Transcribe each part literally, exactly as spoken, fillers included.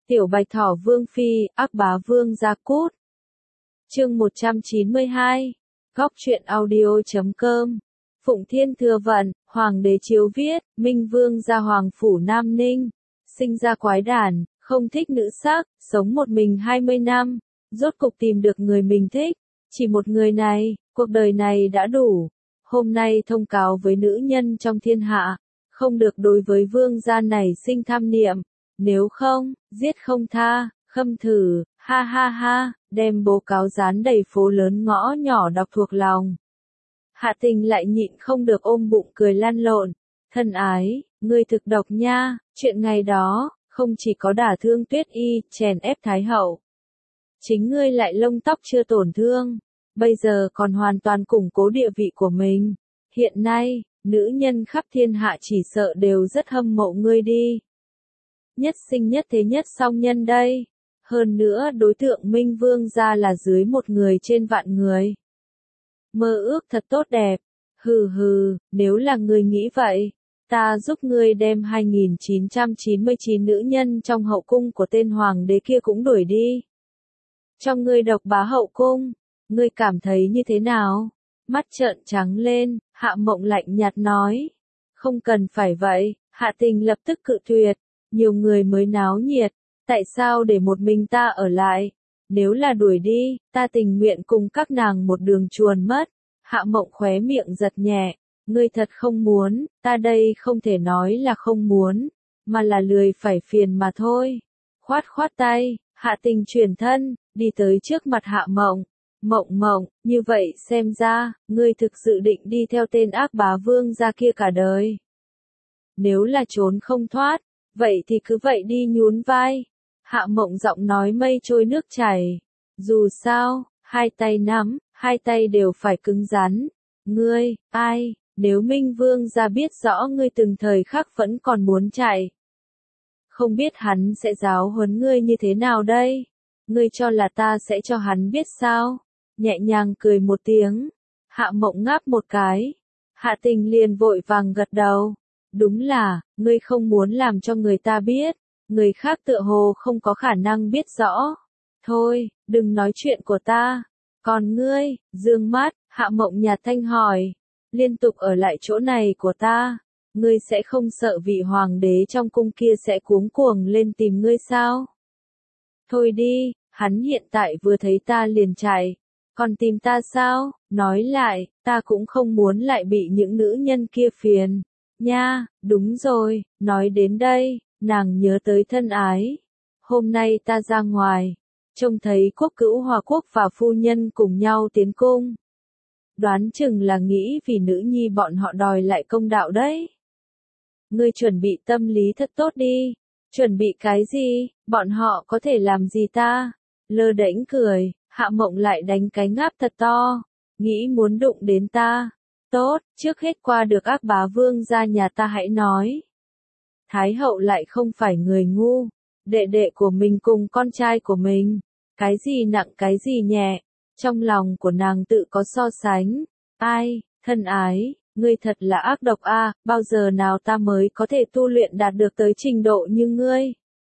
Tiểu Bạch Thỏ Vương Phi, Ác Bá Vương Gia Cút. Chương một trăm chín mươi hai. Góc truyện audio chấm com. Phụng Thiên Thừa Vận, Hoàng đế chiếu viết, Minh Vương gia Hoàng phủ Nam Ninh, sinh ra quái đản, không thích nữ sắc, sống một mình hai mươi năm, rốt cục tìm được người mình thích, chỉ một người này, cuộc đời này đã đủ. Hôm nay thông cáo với nữ nhân trong thiên hạ, không được đối với vương gia này sinh tham niệm, nếu không, giết không tha, khâm thử, ha ha ha, đem bố cáo dán đầy phố lớn ngõ nhỏ đọc thuộc lòng. Hạ Tình lại nhịn không được ôm bụng cười lăn lộn, thân ái, ngươi thực độc nha, chuyện ngày đó, không chỉ có đả thương Tuyết Y, chèn ép Thái hậu. Chính ngươi lại lông tóc chưa tổn thương, bây giờ còn hoàn toàn củng cố địa vị của mình. Hiện nay, nữ nhân khắp thiên hạ chỉ sợ đều rất hâm mộ ngươi đi. Nhất sinh nhất thế nhất song nhân đây. Hơn nữa đối tượng Minh Vương gia là dưới một người trên vạn người. Mơ ước thật tốt đẹp. Hừ hừ, nếu là ngươi nghĩ vậy, ta giúp ngươi đem hai nghìn chín trăm chín mươi chín nữ nhân trong hậu cung của tên hoàng đế kia cũng đuổi đi. Trong ngươi độc bá hậu cung, ngươi cảm thấy như thế nào? Mắt trợn trắng lên, Hạ Mộng lạnh nhạt nói. Không cần phải vậy, Hạ Tình lập tức cự tuyệt. Nhiều người mới náo nhiệt, tại sao để một mình ta ở lại? Nếu là đuổi đi, ta tình nguyện cùng các nàng một đường chuồn mất. Hạ Mộng khóe miệng giật nhẹ, ngươi thật không muốn, ta đây không thể nói là không muốn, mà là lười phải phiền mà thôi. Khoát khoát tay, Hạ Tình chuyển thân, đi tới trước mặt Hạ Mộng. Mộng Mộng, như vậy xem ra, ngươi thực sự định đi theo tên ác bá vương gia kia cả đời. Nếu là trốn không thoát, vậy thì cứ vậy đi nhún vai. Hạ Mộng giọng nói mây trôi nước chảy. Dù sao, hai tay nắm, hai tay đều phải cứng rắn. Ngươi, ai, nếu Minh Vương gia biết rõ ngươi từng thời khắc vẫn còn muốn chạy. Không biết hắn sẽ giáo huấn ngươi như thế nào đây? Ngươi cho là ta sẽ cho hắn biết sao? Nhẹ nhàng cười một tiếng. Hạ Mộng ngáp một cái. Hạ Tình liền vội vàng gật đầu. Đúng là, ngươi không muốn làm cho người ta biết, người khác tựa hồ không có khả năng biết rõ. Thôi, đừng nói chuyện của ta. Còn ngươi, dương mắt, Hạ Mộng nhạt thanh hỏi, liên tục ở lại chỗ này của ta, ngươi sẽ không sợ vị hoàng đế trong cung kia sẽ cuống cuồng lên tìm ngươi sao? Thôi đi, hắn hiện tại vừa thấy ta liền chạy, còn tìm ta sao? Nói lại, ta cũng không muốn lại bị những nữ nhân kia phiền. Nha, đúng rồi, nói đến đây, nàng nhớ tới thân ái. Hôm nay ta ra ngoài, trông thấy quốc cữu Hòa Quốc và phu nhân cùng nhau tiến cung. Đoán chừng là nghĩ vì nữ nhi bọn họ đòi lại công đạo đấy. Ngươi chuẩn bị tâm lý thật tốt đi. Chuẩn bị cái gì, bọn họ có thể làm gì ta? Lơ đễnh cười, Hạ Mộng lại đánh cái ngáp thật to. Nghĩ muốn đụng đến ta. Tốt, trước hết qua được ác bá vương gia nhà ta hãy nói. Thái hậu lại không phải người ngu, đệ đệ của mình cùng con trai của mình, cái gì nặng cái gì nhẹ, trong lòng của nàng tự có so sánh. Ai, thân ái, ngươi thật là ác độc a, à, bao giờ nào ta mới có thể tu luyện đạt được tới trình độ như ngươi.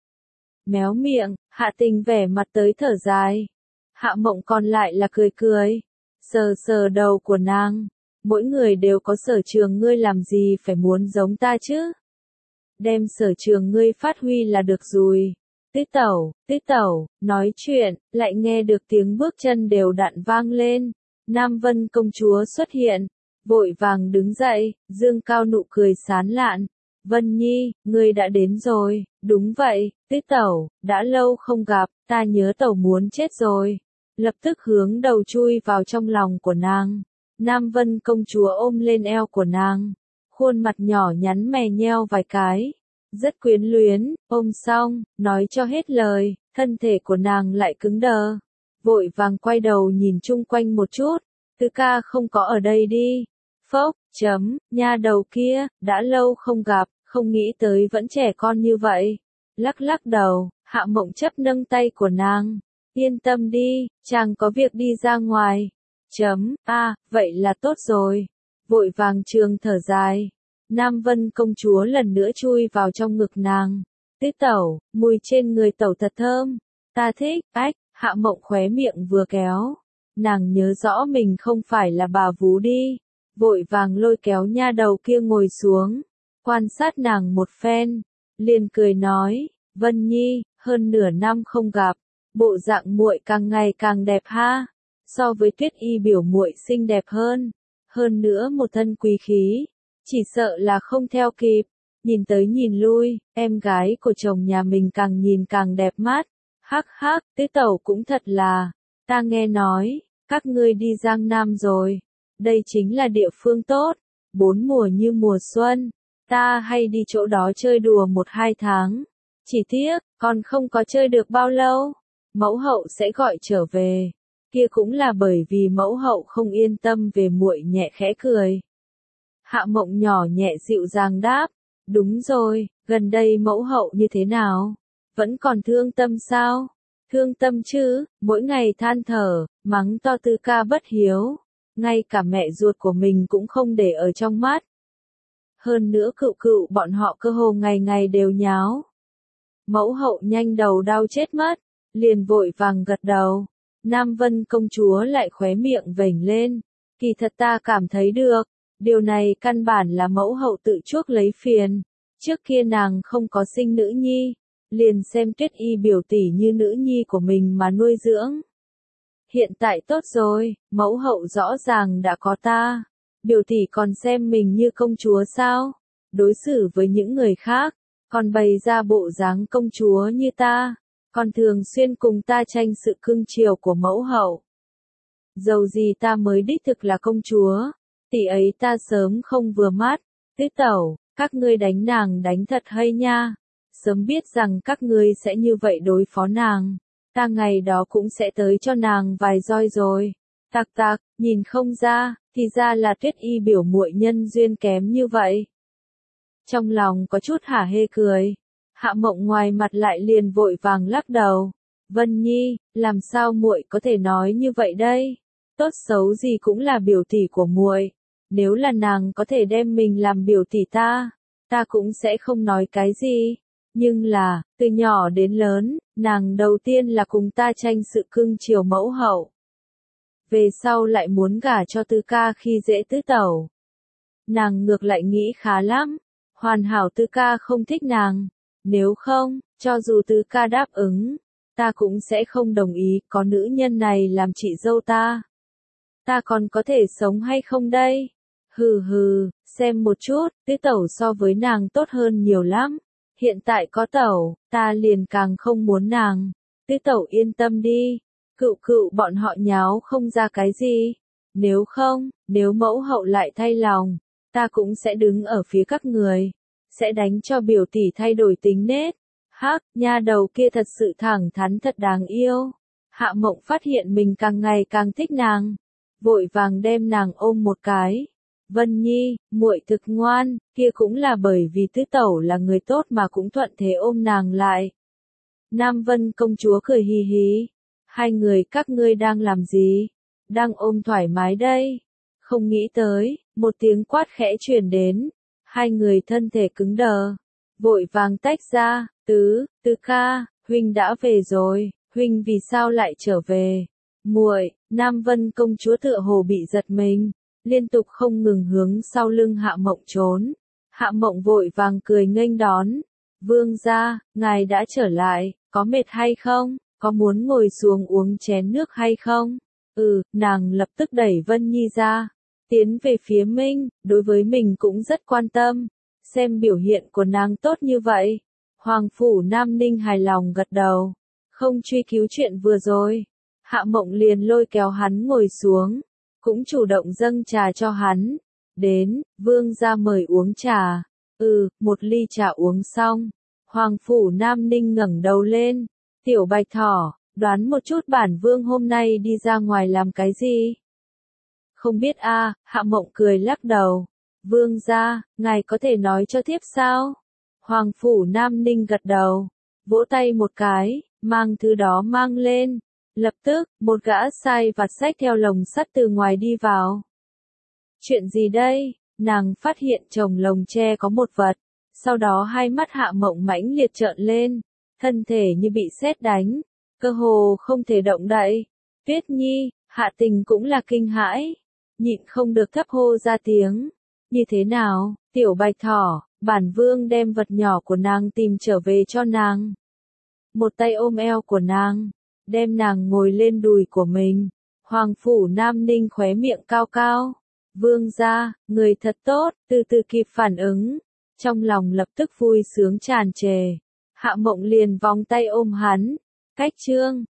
Méo miệng, Hạ Tình vẻ mặt tới thở dài. Hạ Mộng còn lại là cười cười, sờ sờ đầu của nàng. Mỗi người đều có sở trường, ngươi làm gì phải muốn giống ta chứ? Đem sở trường ngươi phát huy là được rồi. Tít tẩu, tít tẩu, nói chuyện, lại nghe được tiếng bước chân đều đặn vang lên. Nam Vân công chúa xuất hiện, vội vàng đứng dậy, dương cao nụ cười sán lạn. Vân Nhi, ngươi đã đến rồi, đúng vậy, tít tẩu, đã lâu không gặp, ta nhớ tẩu muốn chết rồi. Lập tức hướng đầu chui vào trong lòng của nàng. Nam Vân công chúa ôm lên eo của nàng, khuôn mặt nhỏ nhắn mè nheo vài cái, rất quyến luyến, ôm xong, nói cho hết lời, thân thể của nàng lại cứng đờ, vội vàng quay đầu nhìn chung quanh một chút, Tứ ca không có ở đây đi, phốc, chấm, nha đầu kia, đã lâu không gặp, không nghĩ tới vẫn trẻ con như vậy, lắc lắc đầu, Hạ Mộng chấp nâng tay của nàng, yên tâm đi, chàng có việc đi ra ngoài. Chấm, a, à, vậy là tốt rồi. Vội vàng trường thở dài. Nam Vân công chúa lần nữa chui vào trong ngực nàng. Tứ tẩu, mùi trên người tẩu thật thơm. Ta thích, ách, Hạ Mộng khóe miệng vừa kéo. Nàng nhớ rõ mình không phải là bà vú đi. Vội vàng lôi kéo nha đầu kia ngồi xuống. Quan sát nàng một phen. Liền cười nói, Vân Nhi, hơn nửa năm không gặp. Bộ dạng muội càng ngày càng đẹp ha. So với Tuyết Y biểu muội xinh đẹp hơn. Hơn nữa một thân quý khí. Chỉ sợ là không theo kịp. Nhìn tới nhìn lui, em gái của chồng nhà mình càng nhìn càng đẹp mắt. Hắc hắc, tứ tẩu cũng thật là. Ta nghe nói, các ngươi đi Giang Nam rồi. Đây chính là địa phương tốt. Bốn mùa như mùa xuân. Ta hay đi chỗ đó chơi đùa một hai tháng. Chỉ tiếc, còn không có chơi được bao lâu. Mẫu hậu sẽ gọi trở về. Kia cũng là bởi vì mẫu hậu không yên tâm về muội, nhẹ khẽ cười. Hạ Mộng nhỏ nhẹ dịu dàng đáp. Đúng rồi, gần đây mẫu hậu như thế nào? Vẫn còn thương tâm sao? Thương tâm chứ, mỗi ngày than thở, mắng to Tư ca bất hiếu. Ngay cả mẹ ruột của mình cũng không để ở trong mắt. Hơn nữa cựu cựu bọn họ cơ hồ ngày ngày đều nháo. Mẫu hậu nhanh đầu đau chết mất, liền vội vàng gật đầu. Nam Vân công chúa lại khóe miệng vểnh lên. Kỳ thật ta cảm thấy được, điều này căn bản là mẫu hậu tự chuốc lấy phiền. Trước kia nàng không có sinh nữ nhi, liền xem Tuyết Y biểu tỷ như nữ nhi của mình mà nuôi dưỡng. Hiện tại tốt rồi, mẫu hậu rõ ràng đã có ta. Biểu tỷ còn xem mình như công chúa sao? Đối xử với những người khác, còn bày ra bộ dáng công chúa như ta, còn thường xuyên cùng ta tranh sự cưng chiều của mẫu hậu. Dầu gì ta mới đích thực là công chúa, tỷ ấy ta sớm không vừa mắt. Tứ tẩu, các ngươi đánh nàng đánh thật hay nha. Sớm biết rằng các ngươi sẽ như vậy đối phó nàng, ta ngày đó cũng sẽ tới cho nàng vài roi rồi. Tặc tặc, nhìn không ra, thì ra là Tuyết Y biểu muội nhân duyên kém như vậy. Trong lòng có chút hả hê cười. Hạ Mộng ngoài mặt lại liền vội vàng lắc đầu. Vân Nhi, làm sao muội có thể nói như vậy đây? Tốt xấu gì cũng là biểu tỷ của muội. Nếu là nàng có thể đem mình làm biểu tỷ ta, ta cũng sẽ không nói cái gì. Nhưng là, từ nhỏ đến lớn, nàng đầu tiên là cùng ta tranh sự cưng chiều mẫu hậu. Về sau lại muốn gả cho Tư ca khi dễ tứ tẩu. Nàng ngược lại nghĩ khá lắm. Hoàn hảo Tư ca không thích nàng. Nếu không, cho dù Tư ca đáp ứng, ta cũng sẽ không đồng ý có nữ nhân này làm chị dâu ta. Ta còn có thể sống hay không đây? Hừ hừ, xem một chút, tứ tẩu so với nàng tốt hơn nhiều lắm. Hiện tại có tẩu, ta liền càng không muốn nàng. Tứ tẩu yên tâm đi. Cựu cựu bọn họ nháo không ra cái gì. Nếu không, nếu mẫu hậu lại thay lòng, ta cũng sẽ đứng ở phía các người. Sẽ đánh cho biểu tỷ thay đổi tính nết. Hắc, nha đầu kia thật sự thẳng thắn thật đáng yêu. Hạ Mộng phát hiện mình càng ngày càng thích nàng. Vội vàng đem nàng ôm một cái. Vân Nhi, muội thực ngoan, kia cũng là bởi vì tứ tẩu là người tốt mà cũng thuận thế ôm nàng lại. Nam Vân công chúa cười hì hì. Hai người các ngươi đang làm gì? Đang ôm thoải mái đây. Không nghĩ tới, một tiếng quát khẽ truyền đến. Hai người thân thể cứng đờ. Vội vàng tách ra, tứ, tứ ca, huynh đã về rồi, huynh vì sao lại trở về? Muội, Nam Vân công chúa tựa hồ bị giật mình. Liên tục không ngừng hướng sau lưng Hạ Mộng trốn. Hạ Mộng vội vàng cười nghênh đón. Vương gia, ngài đã trở lại, có mệt hay không? Có muốn ngồi xuống uống chén nước hay không? Ừ, nàng lập tức đẩy Vân Nhi ra. Tiến về phía Minh, đối với mình cũng rất quan tâm. Xem biểu hiện của nàng tốt như vậy. Hoàng phủ Nam Ninh hài lòng gật đầu. Không truy cứu chuyện vừa rồi. Hạ Mộng liền lôi kéo hắn ngồi xuống. Cũng chủ động dâng trà cho hắn. Đến, vương gia mời uống trà. Ừ, một ly trà uống xong. Hoàng phủ Nam Ninh ngẩng đầu lên. Tiểu Bạch Thỏ, đoán một chút bản vương hôm nay đi ra ngoài làm cái gì? Không biết a, à, Hạ Mộng cười lắc đầu. Vương gia, ngài có thể nói cho thiếp sao? Hoàng phủ Nam Ninh gật đầu. Vỗ tay một cái, mang thứ đó mang lên. Lập tức, một gã sai vặt xách theo lồng sắt từ ngoài đi vào. Chuyện gì đây? Nàng phát hiện chồng lồng tre có một vật. Sau đó hai mắt Hạ Mộng mãnh liệt trợn lên, thân thể như bị sét đánh, cơ hồ không thể động đậy. Tuyết Nhi, Hạ Tình cũng là kinh hãi, nhịn không được thấp hô ra tiếng. Như thế nào, tiểu bạch thỏ, bản vương đem vật nhỏ của nàng tìm trở về cho nàng. Một tay ôm eo của nàng, đem nàng ngồi lên đùi của mình. Hoàng phủ Nam Ninh khóe miệng cao cao. Vương gia, người thật tốt, từ từ kịp phản ứng. Trong lòng lập tức vui sướng tràn trề. Hạ Mộng liền vòng tay ôm hắn. Cách trương,